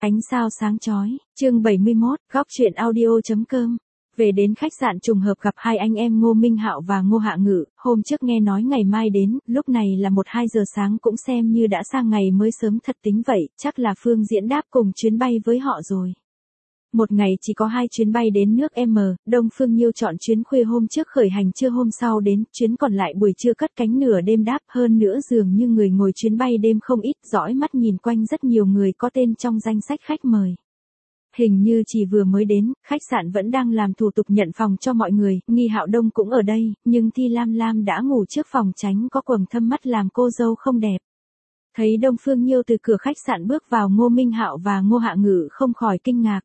Ánh sao sáng chói, chương 71, góc truyện audio.com. Về đến khách sạn trùng hợp gặp hai anh em Ngô Minh Hạo và Ngô Hạ Ngự, hôm trước nghe nói ngày mai đến, lúc này là 1-2 giờ sáng cũng xem như đã sang ngày mới sớm thật tính vậy, chắc là Phương Diễn đáp cùng chuyến bay với họ rồi. Một ngày chỉ có 2 chuyến bay đến nước M, Đông Phương Nhiêu chọn chuyến khuya hôm trước khởi hành trưa hôm sau đến, chuyến còn lại buổi trưa cất cánh nửa đêm đáp, hơn nữa dường như người ngồi chuyến bay đêm không ít, dõi mắt nhìn quanh rất nhiều người có tên trong danh sách khách mời. Hình như chỉ vừa mới đến, khách sạn vẫn đang làm thủ tục nhận phòng cho mọi người, Nghi Hạo Đông cũng ở đây, nhưng Thi Lam Lam đã ngủ trước phòng tránh có quầng thâm mắt làm cô dâu không đẹp. Thấy Đông Phương Nhiêu từ cửa khách sạn bước vào, Ngô Minh Hạo và Ngô Hạ Ngự không khỏi kinh ngạc.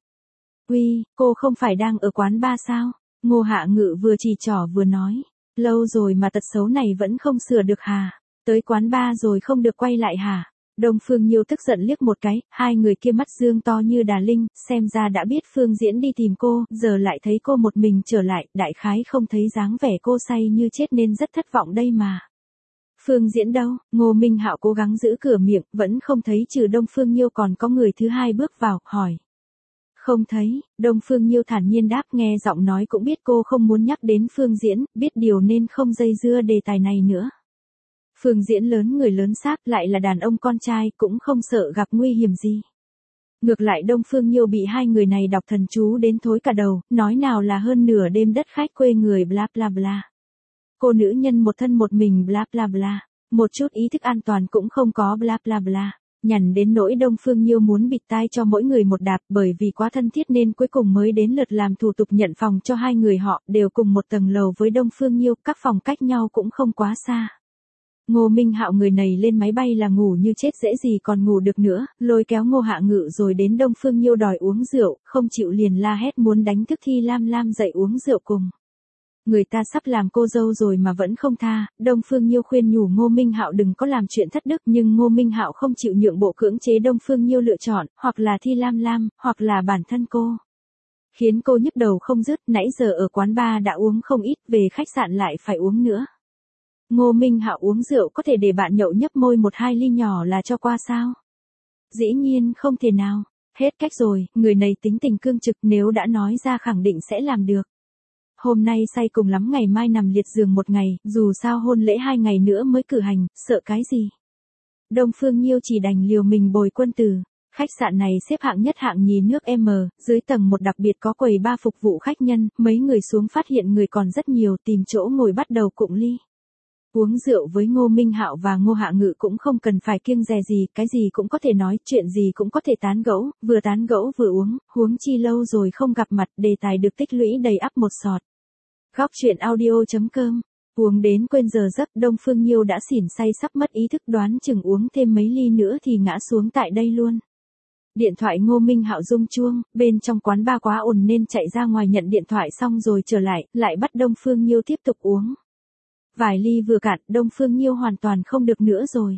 Uy, cô không phải đang ở quán bar sao? Ngô Hạ Ngự vừa chỉ trỏ vừa nói. Lâu rồi mà tật xấu này vẫn không sửa được hả? Tới quán bar rồi không được quay lại hả? Đông Phương Nhiêu tức giận liếc một cái, hai người kia mắt dương to như đà linh, xem ra đã biết Phương Diễn đi tìm cô, giờ lại thấy cô một mình trở lại, đại khái không thấy dáng vẻ cô say như chết nên rất thất vọng đây mà. Phương Diễn đâu? Ngô Minh Hạo cố gắng giữ cửa miệng, vẫn không thấy trừ Đông Phương Nhiêu còn có người thứ hai bước vào, hỏi. Không thấy, Đông Phương Nhiêu thản nhiên đáp, nghe giọng nói cũng biết cô không muốn nhắc đến Phương Diễn, biết điều nên không dây dưa đề tài này nữa. Phương Diễn lớn người lớn xác, lại là đàn ông con trai, cũng không sợ gặp nguy hiểm gì. Ngược lại Đông Phương Nhiêu bị hai người này đọc thần chú đến thối cả đầu, nói nào là hơn nửa đêm đất khách quê người bla bla bla. Cô nữ nhân một thân một mình bla bla bla, một chút ý thức an toàn cũng không có bla bla bla. Nhằn đến nỗi Đông Phương Nhiêu muốn bịt tai cho mỗi người một đạp, bởi vì quá thân thiết nên cuối cùng mới đến lượt làm thủ tục nhận phòng cho hai người họ, đều cùng một tầng lầu với Đông Phương Nhiêu, các phòng cách nhau cũng không quá xa. Ngô Minh Hạo người này lên máy bay là ngủ như chết dễ gì còn ngủ được nữa, lôi kéo Ngô Hạ Ngự rồi đến Đông Phương Nhiêu đòi uống rượu, không chịu liền la hét muốn đánh thức Thi Lam Lam dậy uống rượu cùng. Người ta sắp làm cô dâu rồi mà vẫn không tha, Đông Phương Nhiêu khuyên nhủ Ngô Minh Hạo đừng có làm chuyện thất đức, nhưng Ngô Minh Hạo không chịu nhượng bộ, cưỡng chế Đông Phương Nhiêu lựa chọn, hoặc là Thi Lam Lam, hoặc là bản thân cô. Khiến cô nhức đầu không dứt, nãy giờ ở quán bar đã uống không ít, về khách sạn lại phải uống nữa. Ngô Minh Hạo uống rượu có thể để bạn nhậu nhấp môi 1-2 ly nhỏ là cho qua sao? Dĩ nhiên không thể nào, hết cách rồi, người này tính tình cương trực, nếu đã nói ra khẳng định sẽ làm được. Hôm nay say cùng lắm ngày mai nằm liệt giường một ngày, dù sao hôn lễ 2 ngày nữa mới cử hành, sợ cái gì. Đông Phương Nhiêu chỉ đành liều mình bồi quân tử. Khách sạn này xếp hạng nhất hạng nhì nước M, dưới tầng 1 đặc biệt có quầy bar phục vụ khách nhân, mấy người xuống phát hiện người còn rất nhiều, tìm chỗ ngồi bắt đầu cụng ly. Uống rượu với Ngô Minh Hạo và Ngô Hạ Ngự cũng không cần phải kiêng dè gì, cái gì cũng có thể nói, chuyện gì cũng có thể tán gẫu, vừa tán gẫu vừa uống, huống chi lâu rồi không gặp mặt, đề tài được tích lũy đầy ắp một sọt. Góc truyện audio.com. Uống đến quên giờ giấc, Đông Phương Nhiêu đã xỉn say sắp mất ý thức, đoán chừng uống thêm mấy ly nữa thì ngã xuống tại đây luôn. Điện thoại Ngô Minh Hạo rung chuông, bên trong quán bar quá ồn nên chạy ra ngoài nhận điện thoại xong rồi trở lại bắt Đông Phương Nhiêu tiếp tục uống. Vài ly vừa cạn, Đông Phương Nhiêu hoàn toàn không được nữa rồi.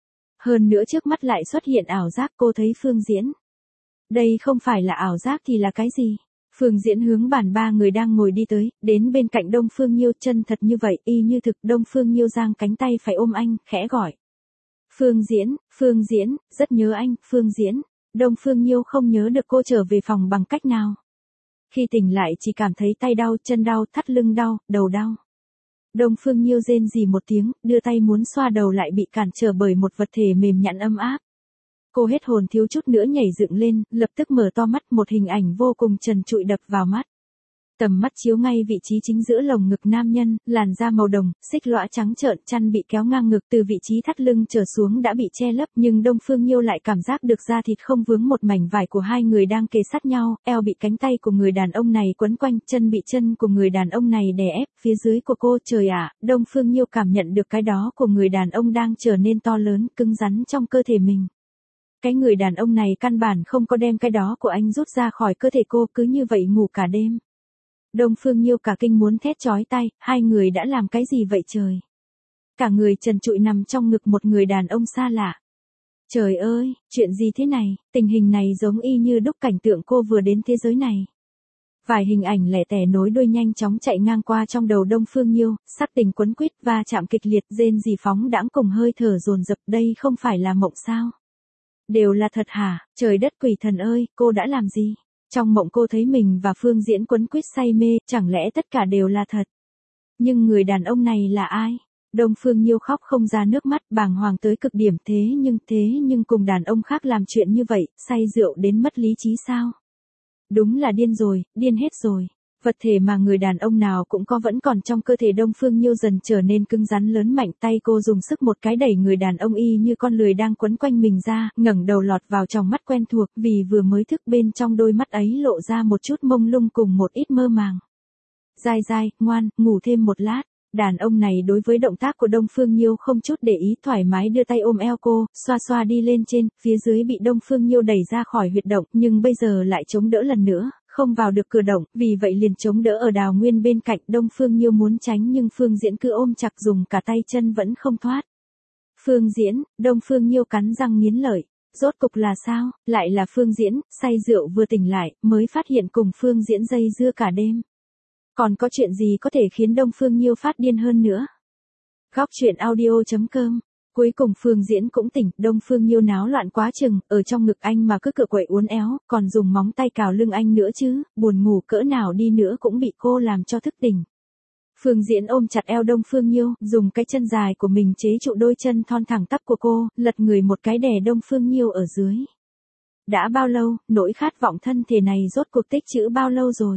Hơn nữa trước mắt lại xuất hiện ảo giác, cô thấy Phương Diễn. Đây không phải là ảo giác thì là cái gì? Phương Diễn hướng bàn ba người đang ngồi đi tới, đến bên cạnh Đông Phương Nhiêu, chân thật như vậy, y như thực. Đông Phương Nhiêu giang cánh tay phải ôm anh, khẽ gọi. Phương Diễn, rất nhớ anh, Phương Diễn. Đông Phương Nhiêu không nhớ được cô trở về phòng bằng cách nào. Khi tỉnh lại chỉ cảm thấy tay đau, chân đau, thắt lưng đau, đầu đau. Đông Phương Nhiêu rên rỉ một tiếng, đưa tay muốn xoa đầu lại bị cản trở bởi một vật thể mềm nhẵn ấm áp. Cô hết hồn thiếu chút nữa nhảy dựng lên, lập tức mở to mắt, một hình ảnh vô cùng trần trụi đập vào mắt. Tầm mắt chiếu ngay vị trí chính giữa lồng ngực nam nhân, làn da màu đồng, xích lõa trắng trợn, chăn bị kéo ngang ngực, từ vị trí thắt lưng trở xuống đã bị che lấp, nhưng Đông Phương Nhiêu lại cảm giác được da thịt không vướng một mảnh vải của hai người đang kề sát nhau, eo bị cánh tay của người đàn ông này quấn quanh, chân bị chân của người đàn ông này đè ép, phía dưới của cô, trời ạ, Đông Phương Nhiêu cảm nhận được cái đó của người đàn ông đang trở nên to lớn, cứng rắn trong cơ thể mình. Cái người đàn ông này căn bản không có đem cái đó của anh rút ra khỏi cơ thể cô, cứ như vậy ngủ cả đêm. Đông Phương Nhiêu cả kinh muốn thét chói tai, hai người đã làm cái gì vậy trời? Cả người trần trụi nằm trong ngực một người đàn ông xa lạ. Trời ơi, chuyện gì thế này, tình hình này giống y như đúc cảnh tượng cô vừa đến thế giới này. Vài hình ảnh lẻ tẻ nối đuôi nhanh chóng chạy ngang qua trong đầu Đông Phương Nhiêu, sắc tình quấn quýt và chạm kịch liệt, rên rỉ phóng đãng cùng hơi thở dồn dập, đây không phải là mộng sao? Đều là thật hả, trời đất quỷ thần ơi, cô đã làm gì? Trong mộng cô thấy mình và Phương Diễn quấn quýt say mê, chẳng lẽ tất cả đều là thật? Nhưng người đàn ông này là ai? Đông Phương Nhiêu khóc không ra nước mắt, bàng hoàng tới cực điểm, thế nhưng cùng đàn ông khác làm chuyện như vậy, say rượu đến mất lý trí sao? Đúng là điên rồi, điên hết rồi. Vật thể mà người đàn ông nào cũng có vẫn còn trong cơ thể Đông Phương Nhiêu dần trở nên cứng rắn lớn mạnh, tay cô dùng sức một cái đẩy người đàn ông y như con lười đang quấn quanh mình ra, ngẩng đầu lọt vào trong mắt quen thuộc, vì vừa mới thức bên trong đôi mắt ấy lộ ra một chút mông lung cùng một ít mơ màng. Dai dai, ngoan, ngủ thêm một lát. Đàn ông này đối với động tác của Đông Phương Nhiêu không chút để ý, thoải mái đưa tay ôm eo cô, xoa xoa đi lên trên, phía dưới bị Đông Phương Nhiêu đẩy ra khỏi huyệt động, nhưng bây giờ lại chống đỡ lần nữa, không vào được cửa động, vì vậy liền chống đỡ ở Đào Nguyên bên cạnh. Đông Phương Nhiêu muốn tránh nhưng Phương Diễn cứ ôm chặt dùng cả tay chân vẫn không thoát. Phương Diễn, Đông Phương Nhiêu cắn răng nghiến lợi. Rốt cục là sao, lại là Phương Diễn, say rượu vừa tỉnh lại, mới phát hiện cùng Phương Diễn dây dưa cả đêm. Còn có chuyện gì có thể khiến Đông Phương Nhiêu phát điên hơn nữa? Góc truyện audio.com. Cuối cùng Phương Diễn cũng tỉnh, Đông Phương Nhiêu náo loạn quá chừng, ở trong ngực anh mà cứ cựa quậy uốn éo, còn dùng móng tay cào lưng anh nữa chứ, buồn ngủ cỡ nào đi nữa cũng bị cô làm cho thức tỉnh. Phương Diễn ôm chặt eo Đông Phương Nhiêu, dùng cái chân dài của mình chế trụ đôi chân thon thẳng tắp của cô, lật người một cái đè Đông Phương Nhiêu ở dưới. Đã bao lâu, nỗi khát vọng thân thể này rốt cuộc tích trữ bao lâu rồi?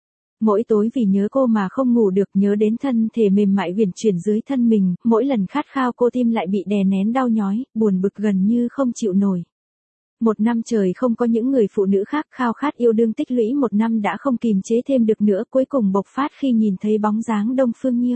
Mỗi tối vì nhớ cô mà không ngủ được, nhớ đến thân thể mềm mại uyển chuyển dưới thân mình, mỗi lần khát khao cô tim lại bị đè nén đau nhói, buồn bực gần như không chịu nổi. Một năm trời không có những người phụ nữ khác, khao khát yêu đương tích lũy một năm đã không kìm chế thêm được nữa, cuối cùng bộc phát khi nhìn thấy bóng dáng Đông Phương Nhiêu.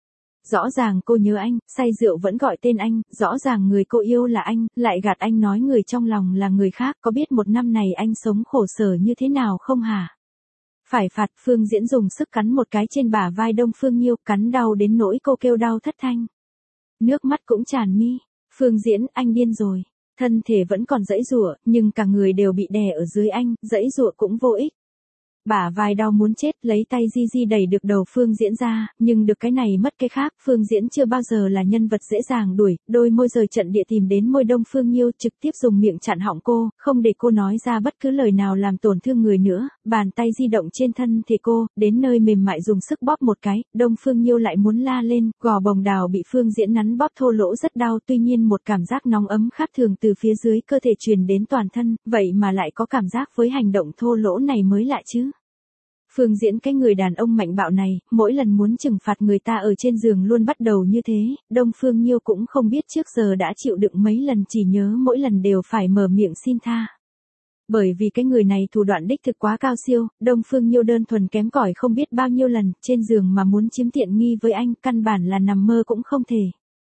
Rõ ràng cô nhớ anh, say rượu vẫn gọi tên anh, rõ ràng người cô yêu là anh, lại gạt anh nói người trong lòng là người khác, có biết một năm này anh sống khổ sở như thế nào không hả? Phải phạt. Phương Diễn dùng sức cắn một cái trên bả vai Đông Phương Nhiêu, cắn đau đến nỗi cô kêu đau thất thanh. Nước mắt cũng tràn mi. Phương Diễn, anh điên rồi. Thân thể vẫn còn giãy giụa, nhưng cả người đều bị đè ở dưới anh, giãy giụa cũng vô ích. Bả vai đau muốn chết, lấy tay di đẩy được đầu Phương Diễn ra, nhưng được cái này mất cái khác, Phương Diễn chưa bao giờ là nhân vật dễ dàng đuổi, đôi môi rời trận địa tìm đến môi Đông Phương Nhiêu, trực tiếp dùng miệng chặn họng cô, không để cô nói ra bất cứ lời nào làm tổn thương người nữa, bàn tay di động trên thân thể cô, đến nơi mềm mại dùng sức bóp một cái, Đông Phương Nhiêu lại muốn la lên, gò bồng đào bị Phương Diễn nắn bóp thô lỗ rất đau, tuy nhiên một cảm giác nóng ấm khác thường từ phía dưới cơ thể truyền đến toàn thân, vậy mà lại có cảm giác với hành động thô lỗ này mới lạ chứ. Phương Diễn, cái người đàn ông mạnh bạo này, mỗi lần muốn trừng phạt người ta ở trên giường luôn bắt đầu như thế, Đông Phương Nhiêu cũng không biết trước giờ đã chịu đựng mấy lần, chỉ nhớ mỗi lần đều phải mở miệng xin tha. Bởi vì cái người này thủ đoạn đích thực quá cao siêu, Đông Phương Nhiêu đơn thuần kém cỏi không biết bao nhiêu lần, trên giường mà muốn chiếm tiện nghi với anh, căn bản là nằm mơ cũng không thể.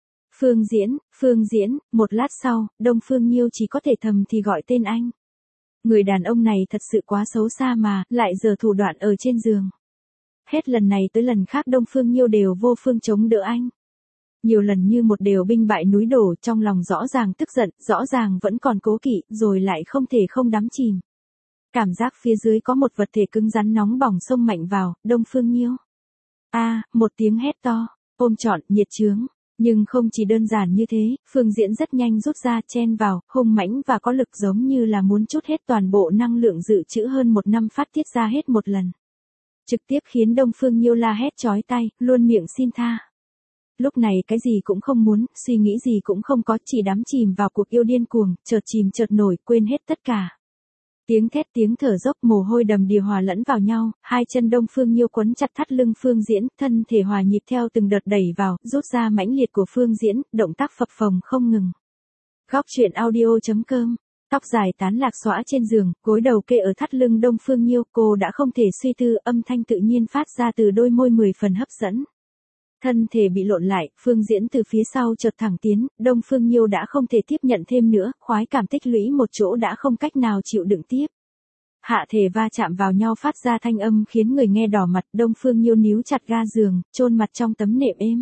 Phương Diễn, một lát sau, Đông Phương Nhiêu chỉ có thể thầm thì gọi tên anh. Người đàn ông này thật sự quá xấu xa mà, lại giở thủ đoạn ở trên giường. Hết lần này tới lần khác Đông Phương Nhiêu đều vô phương chống đỡ anh. Nhiều lần như một đều binh bại núi đổ, trong lòng rõ ràng tức giận, rõ ràng vẫn còn cố kỵ, rồi lại không thể không đắm chìm. Cảm giác phía dưới có một vật thể cứng rắn nóng bỏng xông mạnh vào, Đông Phương Nhiêu. Một tiếng hét to, ôm trọn, nhiệt chướng. Nhưng không chỉ đơn giản như thế, Phương Diễn rất nhanh rút ra, chen vào, hung mãnh và có lực giống như là muốn trút hết toàn bộ năng lượng dự trữ hơn một năm phát tiết ra hết một lần. Trực tiếp khiến Đông Phương Nhiêu la hét chói tai, luôn miệng xin tha. Lúc này cái gì cũng không muốn, suy nghĩ gì cũng không có, chỉ đắm chìm vào cuộc yêu điên cuồng, chợt chìm chợt nổi, quên hết tất cả. Tiếng thét tiếng thở dốc, mồ hôi đầm đìa hòa lẫn vào nhau, hai chân Đông Phương Nhiêu quấn chặt thắt lưng Phương Diễn, thân thể hòa nhịp theo từng đợt đẩy vào, rút ra mãnh liệt của Phương Diễn, động tác phập phồng không ngừng. Góc truyện audio.com. Tóc dài tán lạc xõa trên giường, gối đầu kê ở thắt lưng Đông Phương Nhiêu, cô đã không thể suy tư, âm thanh tự nhiên phát ra từ đôi môi 10 phần hấp dẫn. Thân thể bị lộn lại, Phương Diễn từ phía sau chợt thẳng tiến, Đông Phương Nhiêu đã không thể tiếp nhận thêm nữa, khoái cảm tích lũy một chỗ đã không cách nào chịu đựng tiếp. Hạ thể va chạm vào nhau phát ra thanh âm khiến người nghe đỏ mặt, Đông Phương Nhiêu níu chặt ga giường, chôn mặt trong tấm nệm êm.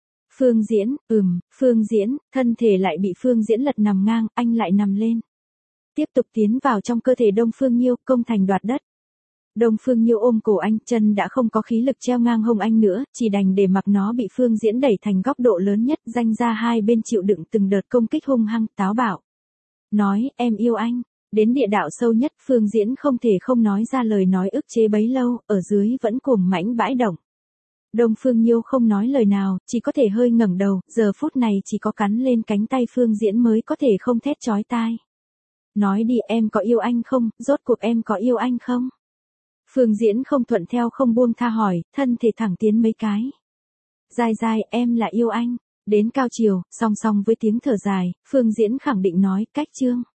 Phương Diễn, thân thể lại bị Phương Diễn lật nằm ngang, anh lại nằm lên. Tiếp tục tiến vào trong cơ thể Đông Phương Nhiêu, công thành đoạt đất. Đông Phương Nhiêu ôm cổ anh, chân đã không có khí lực treo ngang hông anh nữa, chỉ đành để mặc nó bị Phương Diễn đẩy thành góc độ lớn nhất, ranh ra hai bên chịu đựng từng đợt công kích hung hăng, táo bạo. nói, em yêu anh. Đến địa đạo sâu nhất, Phương Diễn không thể không nói ra lời nói ức chế bấy lâu, ở dưới vẫn cuồng mãnh bãi động. Đông Phương Nhiêu không nói lời nào, chỉ có thể hơi ngẩng đầu, giờ phút này chỉ có cắn lên cánh tay Phương Diễn mới có thể không thét chói tai. Nói đi, em có yêu anh không, rốt cuộc em có yêu anh không? Phương Diễn không thuận theo không buông tha hỏi, thân thể thẳng tiến mấy cái. Dài dài, em là yêu anh. Đến cao chiều, song song với tiếng thở dài, Phương Diễn khẳng định nói, cách chương.